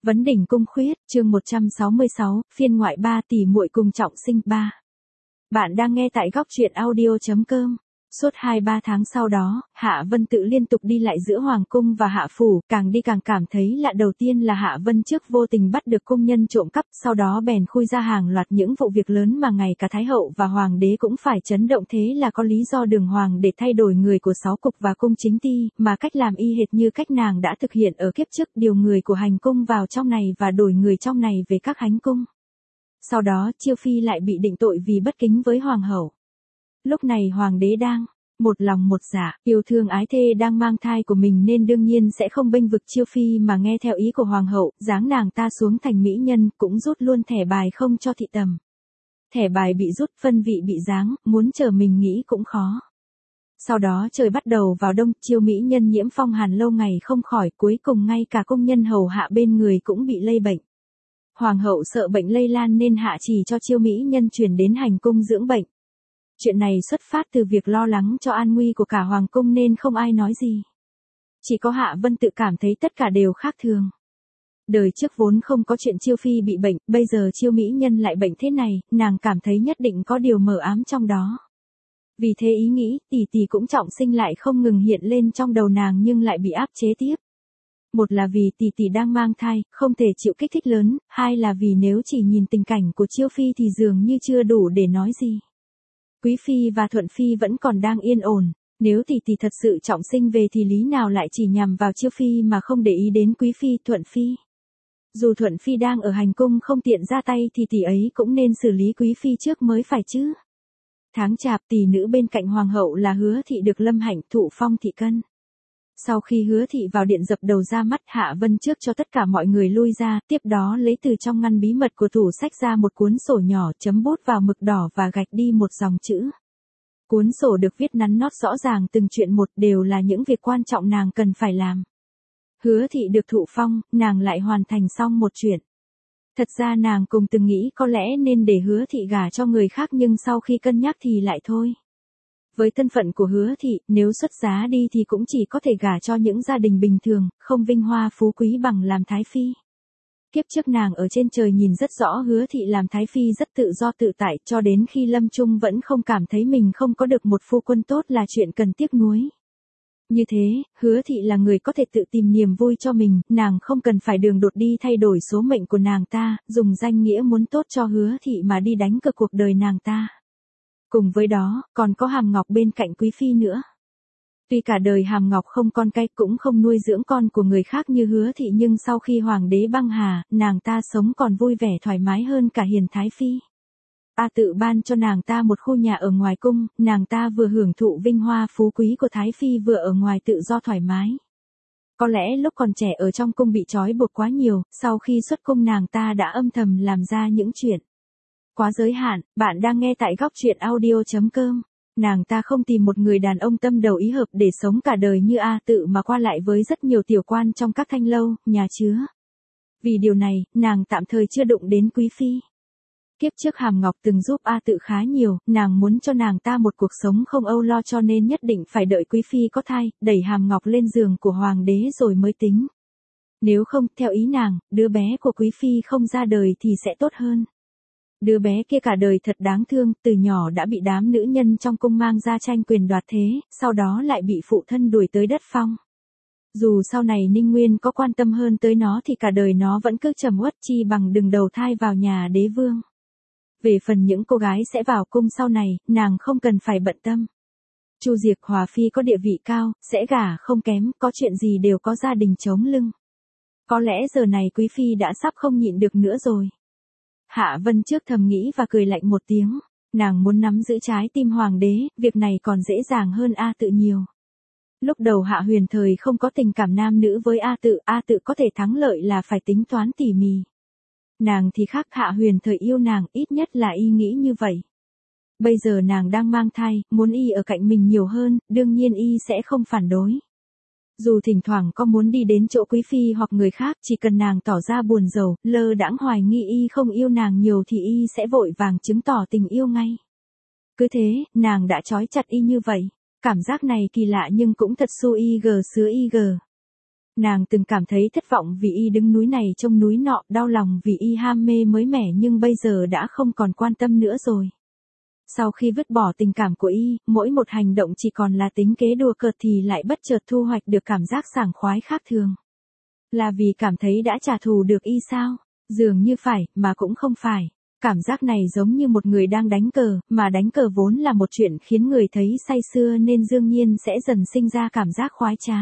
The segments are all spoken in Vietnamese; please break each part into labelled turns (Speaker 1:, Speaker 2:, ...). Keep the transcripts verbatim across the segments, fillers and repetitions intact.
Speaker 1: Vấn đỉnh cung khuyết, chương một trăm sáu mươi sáu, phiên ngoại ba tỷ muội cùng trọng sinh ba. Bạn đang nghe tại góc truyện audio chấm com. Suốt hai ba tháng sau đó, Hạ Vân Tự liên tục đi lại giữa Hoàng Cung và Hạ Phủ, càng đi càng cảm thấy lạ. Đầu tiên là Hạ Vân trước vô tình bắt được cung nhân trộm cắp, sau đó bèn khui ra hàng loạt những vụ việc lớn mà ngay cả Thái Hậu và Hoàng đế cũng phải chấn động. Thế là có lý do Đường Hoàng để thay đổi người của sáu cục và cung chính ti, mà cách làm y hệt như cách nàng đã thực hiện ở kiếp trước, điều người của hành cung vào trong này và đổi người trong này về các hánh cung. Sau đó Chiêu Phi lại bị định tội vì bất kính với Hoàng hậu. Lúc này Hoàng đế đang một lòng một dạ, yêu thương ái thê đang mang thai của mình nên đương nhiên sẽ không bênh vực Chiêu Phi mà nghe theo ý của Hoàng hậu, giáng nàng ta xuống thành mỹ nhân, cũng rút luôn thẻ bài không cho thị tầm. Thẻ bài bị rút, phân vị bị giáng, muốn chờ mình nghĩ cũng khó. Sau đó trời bắt đầu vào đông, Chiêu mỹ nhân nhiễm phong hàn lâu ngày không khỏi, cuối cùng ngay cả công nhân hầu hạ bên người cũng bị lây bệnh. Hoàng hậu sợ bệnh lây lan nên hạ chỉ cho Chiêu mỹ nhân chuyển đến hành cung dưỡng bệnh. Chuyện này xuất phát từ việc lo lắng cho an nguy của cả Hoàng cung nên không ai nói gì. Chỉ có Hạ Vân Tự cảm thấy tất cả đều khác thường. Đời trước vốn không có chuyện Chiêu Phi bị bệnh, bây giờ Chiêu mỹ nhân lại bệnh thế này, nàng cảm thấy nhất định có điều mờ ám trong đó. Vì thế ý nghĩ tỷ tỷ cũng trọng sinh lại không ngừng hiện lên trong đầu nàng nhưng lại bị áp chế tiếp. Một là vì tỷ tỷ đang mang thai, không thể chịu kích thích lớn, hai là vì nếu chỉ nhìn tình cảnh của Chiêu Phi thì dường như chưa đủ để nói gì. Quý Phi và Thuận Phi vẫn còn đang yên ổn, nếu tỷ tỷ thật sự trọng sinh về thì lý nào lại chỉ nhằm vào Chiêu Phi mà không để ý đến Quý Phi, Thuận Phi. Dù Thuận Phi đang ở hành cung không tiện ra tay thì tỷ ấy cũng nên xử lý Quý Phi trước mới phải chứ. Tháng chạp, tỷ nữ bên cạnh Hoàng hậu là Hứa Thị được Lâm Hạnh thụ phong thị cân. Sau khi Hứa Thị vào điện dập đầu ra mắt, Hạ Vân trước cho tất cả mọi người lui ra, tiếp đó lấy từ trong ngăn bí mật của tủ sách ra một cuốn sổ nhỏ, chấm bút vào mực đỏ và gạch đi một dòng chữ. Cuốn sổ được viết nắn nót rõ ràng từng chuyện một, đều là những việc quan trọng nàng cần phải làm. Hứa Thị được thụ phong, nàng lại hoàn thành xong một chuyện. Thật ra nàng cùng từng nghĩ có lẽ nên để Hứa Thị gả cho người khác nhưng sau khi cân nhắc thì lại thôi. Với thân phận của Hứa Thị, nếu xuất giá đi thì cũng chỉ có thể gả cho những gia đình bình thường, không vinh hoa phú quý bằng làm Thái Phi. Kiếp trước nàng ở trên trời nhìn rất rõ Hứa Thị làm Thái Phi rất tự do tự tại, cho đến khi lâm chung vẫn không cảm thấy mình không có được một phu quân tốt là chuyện cần tiếc nuối. Như thế, Hứa Thị là người có thể tự tìm niềm vui cho mình, nàng không cần phải đường đột đi thay đổi số mệnh của nàng ta, dùng danh nghĩa muốn tốt cho Hứa Thị mà đi đánh cược cuộc đời nàng ta. Cùng với đó, còn có Hàm Ngọc bên cạnh Quý Phi nữa. Tuy cả đời Hàm Ngọc không con cái cũng không nuôi dưỡng con của người khác như Hứa Thị nhưng sau khi Hoàng đế băng hà, nàng ta sống còn vui vẻ thoải mái hơn cả Hiền Thái Phi. A Tự ban cho nàng ta một khu nhà ở ngoài cung, nàng ta vừa hưởng thụ vinh hoa phú quý của Thái Phi vừa ở ngoài tự do thoải mái. Có lẽ lúc còn trẻ ở trong cung bị trói buộc quá nhiều, sau khi xuất cung nàng ta đã âm thầm làm ra những chuyện quá giới hạn. Bạn đang nghe tại góc truyện audio chấm com. Nàng ta không tìm một người đàn ông tâm đầu ý hợp để sống cả đời như A Tự mà qua lại với rất nhiều tiểu quan trong các thanh lâu, nhà chứa. Vì điều này, nàng tạm thời chưa đụng đến Quý Phi. Kiếp trước Hàm Ngọc từng giúp A Tự khá nhiều, nàng muốn cho nàng ta một cuộc sống không âu lo cho nên nhất định phải đợi Quý Phi có thai, đẩy Hàm Ngọc lên giường của Hoàng đế rồi mới tính. Nếu không, theo ý nàng, đứa bé của Quý Phi không ra đời thì sẽ tốt hơn. Đứa bé kia cả đời thật đáng thương, từ nhỏ đã bị đám nữ nhân trong cung mang ra tranh quyền đoạt thế, sau đó lại bị phụ thân đuổi tới đất phong. Dù sau này Ninh Nguyên có quan tâm hơn tới nó thì cả đời nó vẫn cứ trầm uất, chi bằng đừng đầu thai vào nhà đế vương. Về phần những cô gái sẽ vào cung sau này, nàng không cần phải bận tâm. Chu Diệc Hòa Phi có địa vị cao, sẽ gả không kém, có chuyện gì đều có gia đình chống lưng. Có lẽ giờ này Quý Phi đã sắp không nhịn được nữa rồi. Hạ Vân trước thầm nghĩ và cười lạnh một tiếng, nàng muốn nắm giữ trái tim Hoàng đế, việc này còn dễ dàng hơn A Tự nhiều. Lúc đầu Hạ Huyền Thời không có tình cảm nam nữ với A Tự, A Tự có thể thắng lợi là phải tính toán tỉ mỉ. Nàng thì khác, Hạ Huyền Thời yêu nàng, ít nhất là y nghĩ như vậy. Bây giờ nàng đang mang thai, muốn y ở cạnh mình nhiều hơn, đương nhiên y sẽ không phản đối. Dù thỉnh thoảng có muốn đi đến chỗ Quý Phi hoặc người khác, chỉ cần nàng tỏ ra buồn rầu, lơ đãng hoài nghi y không yêu nàng nhiều thì y sẽ vội vàng chứng tỏ tình yêu ngay. Cứ thế, nàng đã trói chặt y như vậy. Cảm giác này kỳ lạ nhưng cũng thật su y gờ sứa y gờ. Nàng từng cảm thấy thất vọng vì y đứng núi này trông núi nọ, đau lòng vì y ham mê mới mẻ nhưng bây giờ đã không còn quan tâm nữa rồi. Sau khi vứt bỏ tình cảm của y, mỗi một hành động chỉ còn là tính kế đùa cợt thì lại bất chợt thu hoạch được cảm giác sảng khoái khác thường. Là vì cảm thấy đã trả thù được y sao? Dường như phải, mà cũng không phải. Cảm giác này giống như một người đang đánh cờ, mà đánh cờ vốn là một chuyện khiến người thấy say sưa nên đương nhiên sẽ dần sinh ra cảm giác khoái trá.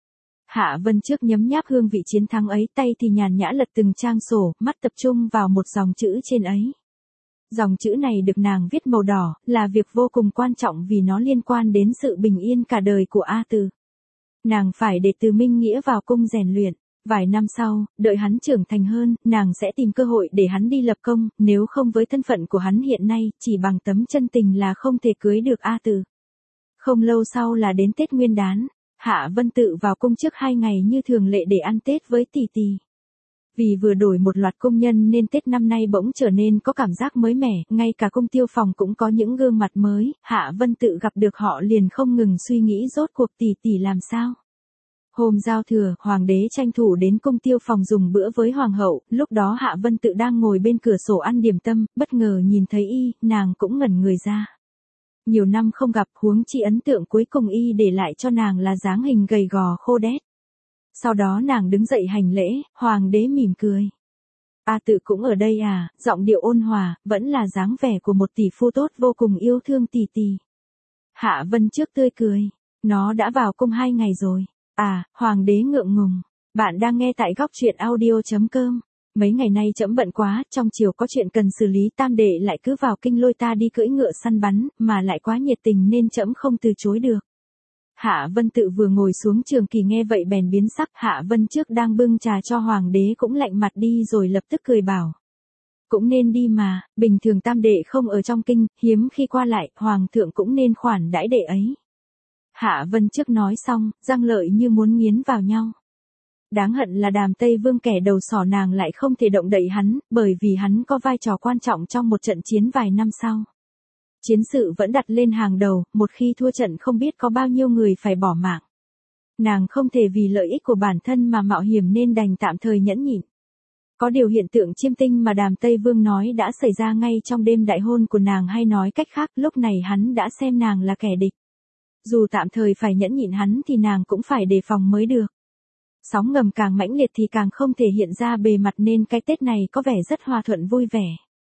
Speaker 1: Hạ Vân trước nhấm nháp hương vị chiến thắng ấy, tay thì nhàn nhã lật từng trang sổ, mắt tập trung vào một dòng chữ trên ấy. Dòng chữ này được nàng viết màu đỏ, là việc vô cùng quan trọng vì nó liên quan đến sự bình yên cả đời của A Từ. Nàng phải để Từ Minh Nghĩa vào cung rèn luyện. Vài năm sau, đợi hắn trưởng thành hơn, nàng sẽ tìm cơ hội để hắn đi lập công, nếu không với thân phận của hắn hiện nay, chỉ bằng tấm chân tình là không thể cưới được A Từ. Không lâu sau là đến Tết Nguyên Đán, Hạ Vân Tự vào cung trước hai ngày như thường lệ để ăn Tết với tỷ tỷ. Vì vừa đổi một loạt công nhân nên Tết năm nay bỗng trở nên có cảm giác mới mẻ, ngay cả cung tiêu phòng cũng có những gương mặt mới, Hạ Vân Tự gặp được họ liền không ngừng suy nghĩ rốt cuộc tỷ tỷ làm sao. Hôm giao thừa, hoàng đế tranh thủ đến cung tiêu phòng dùng bữa với hoàng hậu, lúc đó Hạ Vân Tự đang ngồi bên cửa sổ ăn điểm tâm, bất ngờ nhìn thấy y, nàng cũng ngẩn người ra. Nhiều năm không gặp, huống chi ấn tượng cuối cùng y để lại cho nàng là dáng hình gầy gò khô đét. Sau đó nàng đứng dậy hành lễ, hoàng đế mỉm cười. A Tự cũng ở đây à, giọng điệu ôn hòa, vẫn là dáng vẻ của một tỷ phu tốt vô cùng yêu thương tỷ tỷ. Hạ Vân trước tươi cười, nó đã vào cung hai ngày rồi. À, hoàng đế ngượng ngùng. Bạn đang nghe tại góc truyện audio chấm com. Mấy ngày nay trẫm bận quá, trong chiều có chuyện cần xử lý, tam đệ lại cứ vào kinh lôi ta đi cưỡi ngựa săn bắn, mà lại quá nhiệt tình nên trẫm không từ chối được. Hạ Vân Tự vừa ngồi xuống trường kỳ nghe vậy bèn biến sắc, Hạ Vân trước đang bưng trà cho hoàng đế cũng lạnh mặt đi rồi lập tức cười bảo. Cũng nên đi mà, bình thường tam đệ không ở trong kinh, hiếm khi qua lại, hoàng thượng cũng nên khoản đãi đệ ấy. Hạ Vân trước nói xong, răng lợi như muốn nghiến vào nhau. Đáng hận là Đàm Tây Vương kẻ đầu sỏ nàng lại không thể động đậy hắn, bởi vì hắn có vai trò quan trọng trong một trận chiến vài năm sau. Chiến sự vẫn đặt lên hàng đầu, một khi thua trận không biết có bao nhiêu người phải bỏ mạng. Nàng không thể vì lợi ích của bản thân mà mạo hiểm nên đành tạm thời nhẫn nhịn. Có điều hiện tượng chiêm tinh mà Đàm Tây Vương nói đã xảy ra ngay trong đêm đại hôn của nàng, hay nói cách khác, lúc này hắn đã xem nàng là kẻ địch. Dù tạm thời phải nhẫn nhịn hắn thì nàng cũng phải đề phòng mới được. Sóng ngầm càng mãnh liệt thì càng không thể hiện ra bề mặt nên cái Tết này có vẻ rất hòa thuận vui vẻ.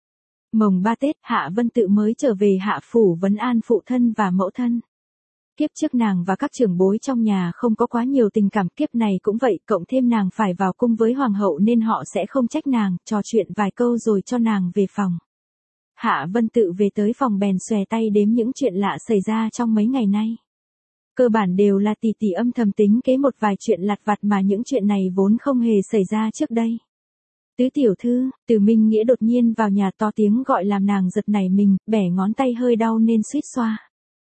Speaker 1: Mồng ba Tết, Hạ Vân Tự mới trở về Hạ Phủ vấn an phụ thân và mẫu thân. Kiếp trước nàng và các trưởng bối trong nhà không có quá nhiều tình cảm, kiếp này cũng vậy, cộng thêm nàng phải vào cung với hoàng hậu nên họ sẽ không trách nàng, trò chuyện vài câu rồi cho nàng về phòng. Hạ Vân Tự về tới phòng bèn xòe tay đếm những chuyện lạ xảy ra trong mấy ngày nay. Cơ bản đều là tỷ tỷ âm thầm tính kế một vài chuyện lặt vặt mà những chuyện này vốn không hề xảy ra trước đây. Tứ tiểu thư, Từ Minh Nghĩa đột nhiên vào nhà to tiếng gọi làm nàng giật nảy mình, bẻ ngón tay hơi đau nên suýt xoa.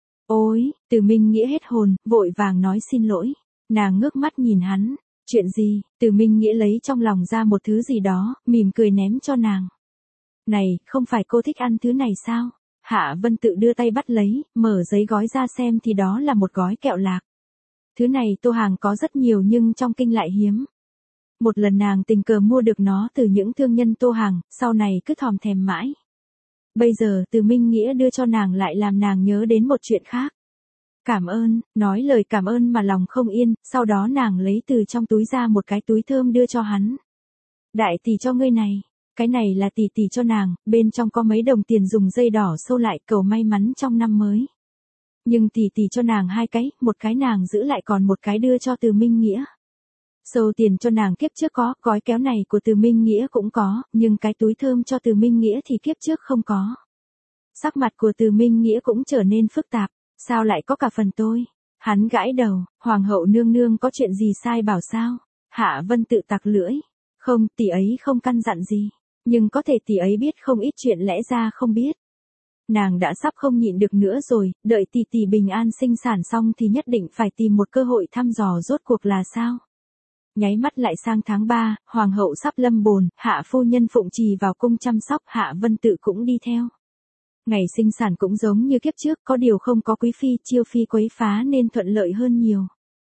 Speaker 1: Ôi, Từ Minh Nghĩa hết hồn, vội vàng nói xin lỗi. Nàng ngước mắt nhìn hắn, chuyện gì? Từ Minh Nghĩa lấy trong lòng ra một thứ gì đó, mỉm cười ném cho nàng. Này, không phải cô thích ăn thứ này sao? Hạ Vân Tự đưa tay bắt lấy, mở giấy gói ra xem thì đó là một gói kẹo lạc. Thứ này Tô Hàng có rất nhiều nhưng trong kinh lại hiếm. Một lần nàng tình cờ mua được nó từ những thương nhân Tô Hàng, sau này cứ thòm thèm mãi. Bây giờ Từ Minh Nghĩa đưa cho nàng lại làm nàng nhớ đến một chuyện khác. Cảm ơn, nói lời cảm ơn mà lòng không yên, sau đó nàng lấy từ trong túi ra một cái túi thơm đưa cho hắn. Đại tỷ cho ngươi này. Cái này là tỷ tỷ cho nàng, bên trong có mấy đồng tiền dùng dây đỏ sâu lại cầu may mắn trong năm mới. Nhưng tỷ tỷ cho nàng hai cái, một cái nàng giữ lại còn một cái đưa cho Từ Minh Nghĩa. Sâu tiền cho nàng kiếp trước có, gói kéo này của Từ Minh Nghĩa cũng có, nhưng cái túi thơm cho Từ Minh Nghĩa thì kiếp trước không có. Sắc mặt của Từ Minh Nghĩa cũng trở nên phức tạp, sao lại có cả phần tôi? Hắn gãi đầu, hoàng hậu nương nương có chuyện gì sai bảo sao? Hạ Vân Tự tặc lưỡi, không, tỷ ấy không căn dặn gì. Nhưng có thể tỷ ấy biết không ít chuyện lẽ ra không biết. Nàng đã sắp không nhịn được nữa rồi, đợi tỷ tỷ bình an sinh sản xong thì nhất định phải tìm một cơ hội thăm dò rốt cuộc là sao. Nháy mắt lại sang tháng ba, hoàng hậu sắp lâm bồn, Hạ phu nhân phụng trì vào cung chăm sóc, Hạ Vân Tự cũng đi theo. Ngày sinh sản cũng giống như kiếp trước, có điều không có quý phi, chiêu phi quấy phá nên thuận lợi hơn nhiều.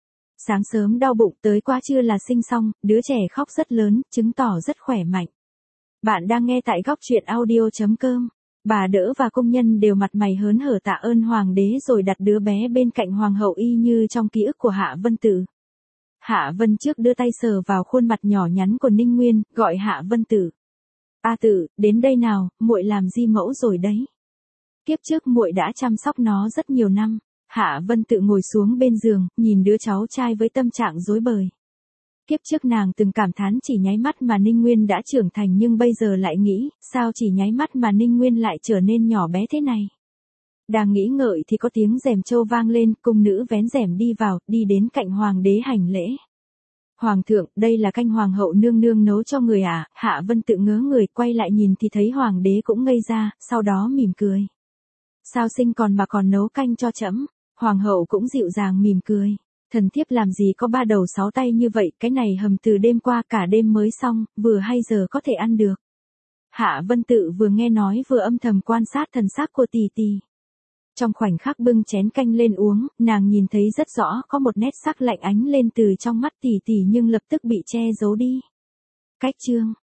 Speaker 1: Sáng sớm đau bụng tới qua trưa là sinh xong, đứa trẻ khóc rất lớn, chứng tỏ rất khỏe mạnh. Bạn đang nghe tại góc truyện audio.com. Bà đỡ và công nhân đều mặt mày hớn hở tạ ơn hoàng đế rồi đặt đứa bé bên cạnh hoàng hậu y như trong ký ức của Hạ Vân Tử. Hạ Vân trước đưa tay sờ vào khuôn mặt nhỏ nhắn của Ninh Nguyên, gọi Hạ Vân Tử. A Tử, đến đây nào, muội làm di mẫu rồi đấy. Kiếp trước muội đã chăm sóc nó rất nhiều năm. Hạ Vân Tự ngồi xuống bên giường, nhìn đứa cháu trai với tâm trạng rối bời. Kiếp trước nàng từng cảm thán chỉ nháy mắt mà Ninh Nguyên đã trưởng thành, nhưng bây giờ lại nghĩ, sao chỉ nháy mắt mà Ninh Nguyên lại trở nên nhỏ bé thế này. Đang nghĩ ngợi thì có tiếng rèm trâu vang lên, cung nữ vén rèm đi vào, đi đến cạnh hoàng đế hành lễ. Hoàng thượng, đây là canh hoàng hậu nương nương nấu cho người à? Hạ Vân Tự ngớ người, quay lại nhìn thì thấy hoàng đế cũng ngây ra, sau đó mỉm cười. Sao sinh còn mà còn nấu canh cho trẫm? Hoàng hậu cũng dịu dàng mỉm cười. Thần thiếp làm gì có ba đầu sáu tay như vậy, cái này hầm từ đêm qua cả đêm mới xong, vừa hay giờ có thể ăn được. Hạ Vân Tự vừa nghe nói vừa âm thầm quan sát thần sắc của tỷ tỷ. Trong khoảnh khắc bưng chén canh lên uống, nàng nhìn thấy rất rõ có một nét sắc lạnh ánh lên từ trong mắt tỷ tỷ nhưng lập tức bị che giấu đi. Cách chương